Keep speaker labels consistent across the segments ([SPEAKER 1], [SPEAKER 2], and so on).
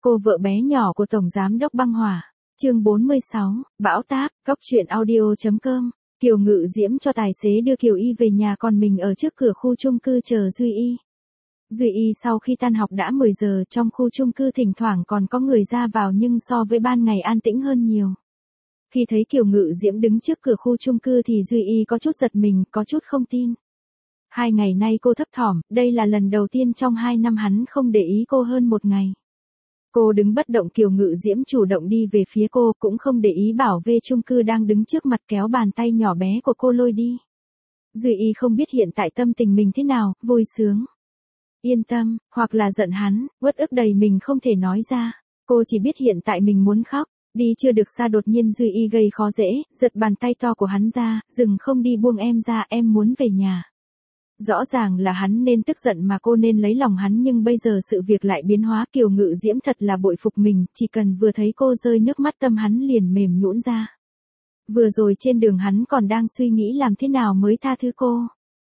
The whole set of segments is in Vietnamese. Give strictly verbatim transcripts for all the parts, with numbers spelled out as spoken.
[SPEAKER 1] Cô vợ bé nhỏ của Tổng Giám đốc Băng Hỏa. Chương bốn mươi sáu, Bão táp, Cóc truyện audio chấm com. Kiều Ngự Diễm cho tài xế đưa Kiều Y về nhà, còn mình ở trước cửa khu chung cư chờ Duy Y. Duy Y sau khi tan học đã mười giờ, trong khu chung cư thỉnh thoảng còn có người ra vào nhưng so với ban ngày an tĩnh hơn nhiều. Khi thấy Kiều Ngự Diễm đứng trước cửa khu chung cư thì Duy Y có chút giật mình, có chút không tin. Hai ngày nay cô thấp thỏm, đây là lần đầu tiên trong hai năm hắn không để ý cô hơn một ngày. Cô đứng bất động, Kiều Ngự Diễm chủ động đi về phía cô, cũng không để ý bảo vệ chung cư đang đứng trước mặt kéo bàn tay nhỏ bé của cô lôi đi. Duy Y không biết hiện tại tâm tình mình thế nào, vui sướng, yên tâm, hoặc là giận hắn, uất ức đầy mình không thể nói ra. Cô chỉ biết hiện tại mình muốn khóc. Đi chưa được xa đột nhiên Duy Y gây khó dễ, giật bàn tay to của hắn ra, dừng không đi, buông em ra, em muốn về nhà. Rõ ràng là hắn nên tức giận mà cô nên lấy lòng hắn, nhưng bây giờ sự việc lại biến hóa. Kiều Ngự Diễm thật là bội phục mình, chỉ cần vừa thấy cô rơi nước mắt tâm hắn liền mềm nhũn ra. Vừa rồi trên đường hắn còn đang suy nghĩ làm thế nào mới tha thứ cô.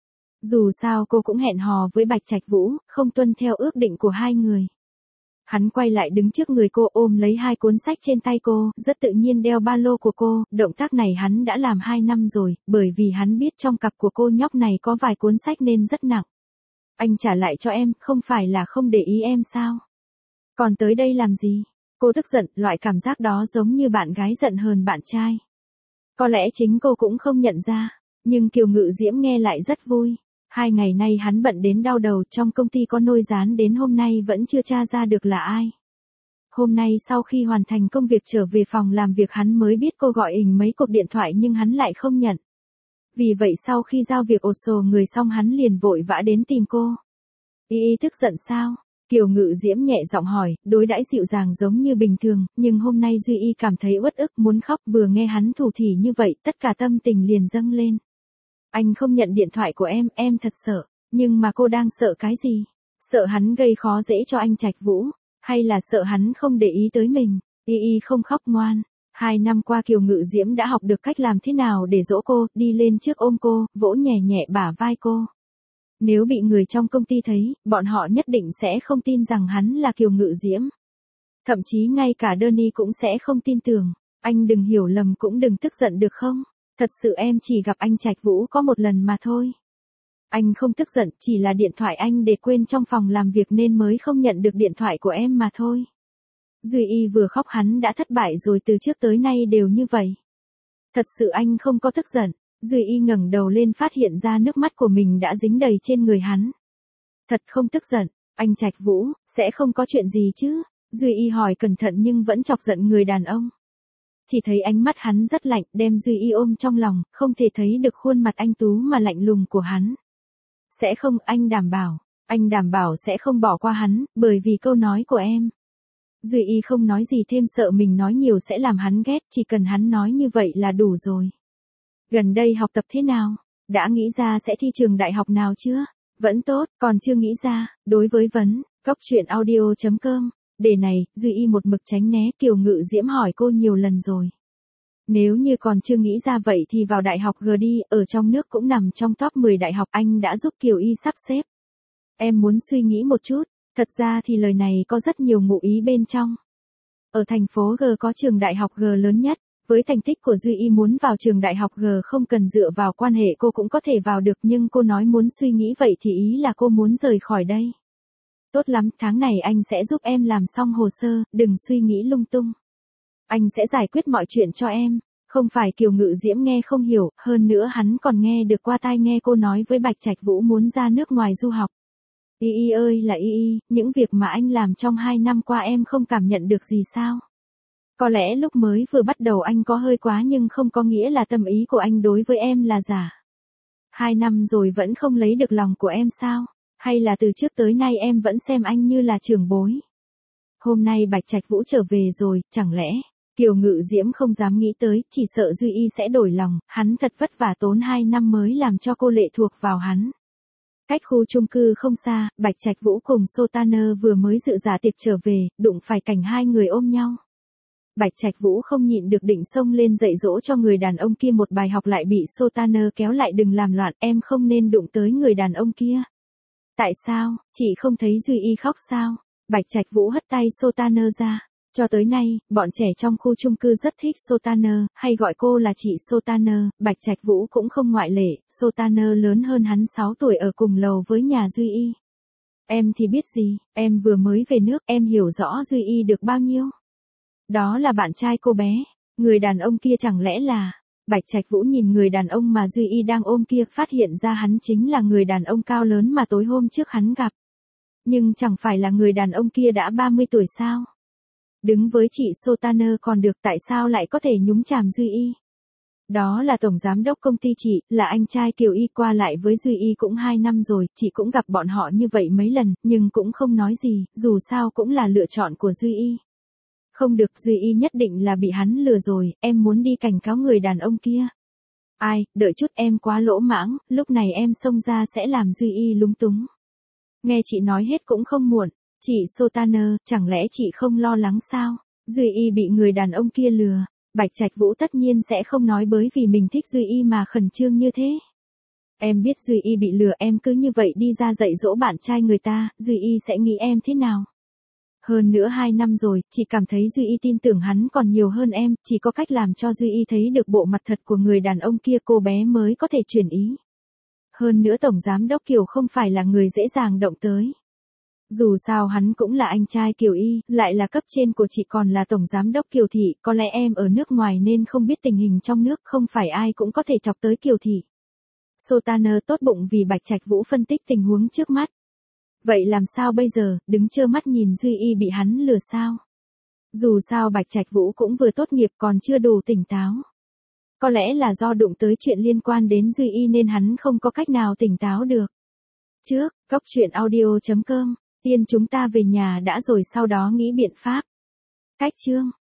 [SPEAKER 1] Dù sao cô cũng hẹn hò với Bạch Trạch Vũ, không tuân theo ước định của hai người. Hắn quay lại đứng trước người cô, ôm lấy hai cuốn sách trên tay cô, rất tự nhiên đeo ba lô của cô. Động tác này hắn đã làm hai năm rồi, bởi vì hắn biết trong cặp của cô nhóc này có vài cuốn sách nên rất nặng. Anh trả lại cho em, không phải là không để ý em sao? Còn tới đây làm gì? Cô tức giận, loại cảm giác đó giống như bạn gái giận hờn bạn trai. Có lẽ chính cô cũng không nhận ra, nhưng Kiều Ngự Diễm nghe lại rất vui. Hai ngày nay hắn bận đến đau đầu, trong công ty có nôi gián đến hôm nay vẫn chưa tra ra được là ai. Hôm nay sau khi hoàn thành công việc trở về phòng làm việc hắn mới biết cô gọi ình mấy cuộc điện thoại nhưng hắn lại không nhận. Vì vậy sau khi giao việc ột sồ người xong hắn liền vội vã đến tìm cô. Y Y tức giận sao? Kiều Ngự Diễm nhẹ giọng hỏi, đối đãi dịu dàng giống như bình thường, nhưng hôm nay Duy Y cảm thấy uất ức muốn khóc, vừa nghe hắn thủ thỉ như vậy tất cả tâm tình liền dâng lên. Anh không nhận điện thoại của em, em thật sợ. Nhưng mà cô đang sợ cái gì? Sợ hắn gây khó dễ cho anh Trạch Vũ? Hay là sợ hắn không để ý tới mình? Y Y không khóc ngoan. Hai năm qua Kiều Ngự Diễm đã học được cách làm thế nào để dỗ cô, đi lên trước ôm cô, vỗ nhẹ nhẹ bả vai cô. Nếu bị người trong công ty thấy, bọn họ nhất định sẽ không tin rằng hắn là Kiều Ngự Diễm. Thậm chí ngay cả Danny cũng sẽ không tin tưởng. Anh đừng hiểu lầm cũng đừng tức giận được không? Thật sự em chỉ gặp anh Trạch Vũ có một lần mà thôi. Anh không tức giận, chỉ là điện thoại anh để quên trong phòng làm việc nên mới không nhận được điện thoại của em mà thôi. Duy Y vừa khóc, hắn đã thất bại rồi, từ trước tới nay đều như vậy. Thật sự anh không có tức giận. Duy Y ngẩng đầu lên phát hiện ra nước mắt của mình đã dính đầy trên người hắn. Thật không tức giận, anh Trạch Vũ, sẽ không có chuyện gì chứ? Duy Y hỏi cẩn thận nhưng vẫn chọc giận người đàn ông. Chỉ thấy ánh mắt hắn rất lạnh, đem Duy Y ôm trong lòng, không thể thấy được khuôn mặt anh tú mà lạnh lùng của hắn. Sẽ không, anh đảm bảo, anh đảm bảo sẽ không bỏ qua hắn, bởi vì câu nói của em. Duy Y không nói gì thêm, sợ mình nói nhiều sẽ làm hắn ghét, chỉ cần hắn nói như vậy là đủ rồi. Gần đây học tập thế nào? Đã nghĩ ra sẽ thi trường đại học nào chưa? Vẫn tốt, còn chưa nghĩ ra. Đối với vấn, cóc truyện audio chấm com. Đề này, Duy Y một mực tránh né. Kiều Ngự Diễm hỏi cô nhiều lần rồi. Nếu như còn chưa nghĩ ra vậy thì vào đại học G đi, ở trong nước cũng nằm trong top mười đại học, anh đã giúp Kiều Y sắp xếp. Em muốn suy nghĩ một chút, thật ra thì lời này có rất nhiều ngụ ý bên trong. Ở thành phố G có trường đại học G lớn nhất, với thành tích của Duy Y muốn vào trường đại học G không cần dựa vào quan hệ cô cũng có thể vào được, nhưng cô nói muốn suy nghĩ vậy thì ý là cô muốn rời khỏi đây. Tốt lắm, tháng này anh sẽ giúp em làm xong hồ sơ, đừng suy nghĩ lung tung. Anh sẽ giải quyết mọi chuyện cho em. Không phải Kiều Ngự Diễm nghe không hiểu, hơn nữa hắn còn nghe được qua tai nghe cô nói với Bạch Trạch Vũ muốn ra nước ngoài du học. Y Y ơi là Y Y, những việc mà anh làm trong hai năm qua em không cảm nhận được gì sao? Có lẽ lúc mới vừa bắt đầu anh có hơi quá, nhưng không có nghĩa là tâm ý của anh đối với em là giả. Hai năm rồi vẫn không lấy được lòng của em sao? Hay là từ trước tới nay em vẫn xem anh như là trưởng bối? Hôm nay Bạch Trạch Vũ trở về rồi, chẳng lẽ? Kiều Ngự Diễm không dám nghĩ tới, chỉ sợ Duy Y sẽ đổi lòng, hắn thật vất vả tốn hai năm mới làm cho cô lệ thuộc vào hắn. Cách khu chung cư không xa, Bạch Trạch Vũ cùng Sotaner vừa mới dự dạ tiệc trở về, đụng phải cảnh hai người ôm nhau. Bạch Trạch Vũ không nhịn được định xông lên dạy dỗ cho người đàn ông kia một bài học, lại bị Sotaner kéo lại, đừng làm loạn, em không nên đụng tới người đàn ông kia. Tại sao, chị không thấy Duy Y khóc sao? Bạch Trạch Vũ hất tay Sotaner ra. Cho tới nay, bọn trẻ trong khu chung cư rất thích Sotaner, hay gọi cô là chị Sotaner, Bạch Trạch Vũ cũng không ngoại lệ, Sotaner lớn hơn hắn sáu tuổi ở cùng lầu với nhà Duy Y. Em thì biết gì, em vừa mới về nước, em hiểu rõ Duy Y được bao nhiêu. Đó là bạn trai cô bé, người đàn ông kia chẳng lẽ là... Bạch Trạch Vũ nhìn người đàn ông mà Duy Y đang ôm kia, phát hiện ra hắn chính là người đàn ông cao lớn mà tối hôm trước hắn gặp. Nhưng chẳng phải là người đàn ông kia đã ba mươi tuổi sao? Đứng với chị Sotaner còn được, tại sao lại có thể nhúng chàm Duy Y? Đó là tổng giám đốc công ty chị, là anh trai Kiều Y, qua lại với Duy Y cũng hai năm rồi, chị cũng gặp bọn họ như vậy mấy lần, nhưng cũng không nói gì, dù sao cũng là lựa chọn của Duy Y. Không được, Duy Y nhất định là bị hắn lừa rồi, em muốn đi cảnh cáo người đàn ông kia. Ai, đợi chút, em quá lỗ mãng, lúc này em xông ra sẽ làm Duy Y lúng túng. Nghe chị nói hết cũng không muộn. Chị Sotaner, chẳng lẽ chị không lo lắng sao? Duy Y bị người đàn ông kia lừa. Bạch Trạch Vũ tất nhiên sẽ không nói bởi vì mình thích Duy Y mà khẩn trương như thế. Em biết Duy Y bị lừa, em cứ như vậy đi ra dạy dỗ bạn trai người ta, Duy Y sẽ nghĩ em thế nào? Hơn nữa hai năm rồi, chị cảm thấy Duy Y tin tưởng hắn còn nhiều hơn em, chỉ có cách làm cho Duy Y thấy được bộ mặt thật của người đàn ông kia cô bé mới có thể chuyển ý. Hơn nữa Tổng Giám Đốc Kiều không phải là người dễ dàng động tới. Dù sao hắn cũng là anh trai Kiều Y, lại là cấp trên của chị còn là Tổng Giám Đốc Kiều Thị, có lẽ em ở nước ngoài nên không biết tình hình trong nước, không phải ai cũng có thể chọc tới Kiều Thị. Sotaner tốt bụng vì Bạch Trạch Vũ phân tích tình huống trước mắt. Vậy làm sao bây giờ, đứng trơ mắt nhìn Duy Y bị hắn lừa sao? Dù sao Bạch Trạch Vũ cũng vừa tốt nghiệp còn chưa đủ tỉnh táo. Có lẽ là do đụng tới chuyện liên quan đến Duy Y nên hắn không có cách nào tỉnh táo được. Trước, cốc truyện audio chấm com, tiên chúng ta về nhà đã rồi sau đó nghĩ biện pháp. Cách chương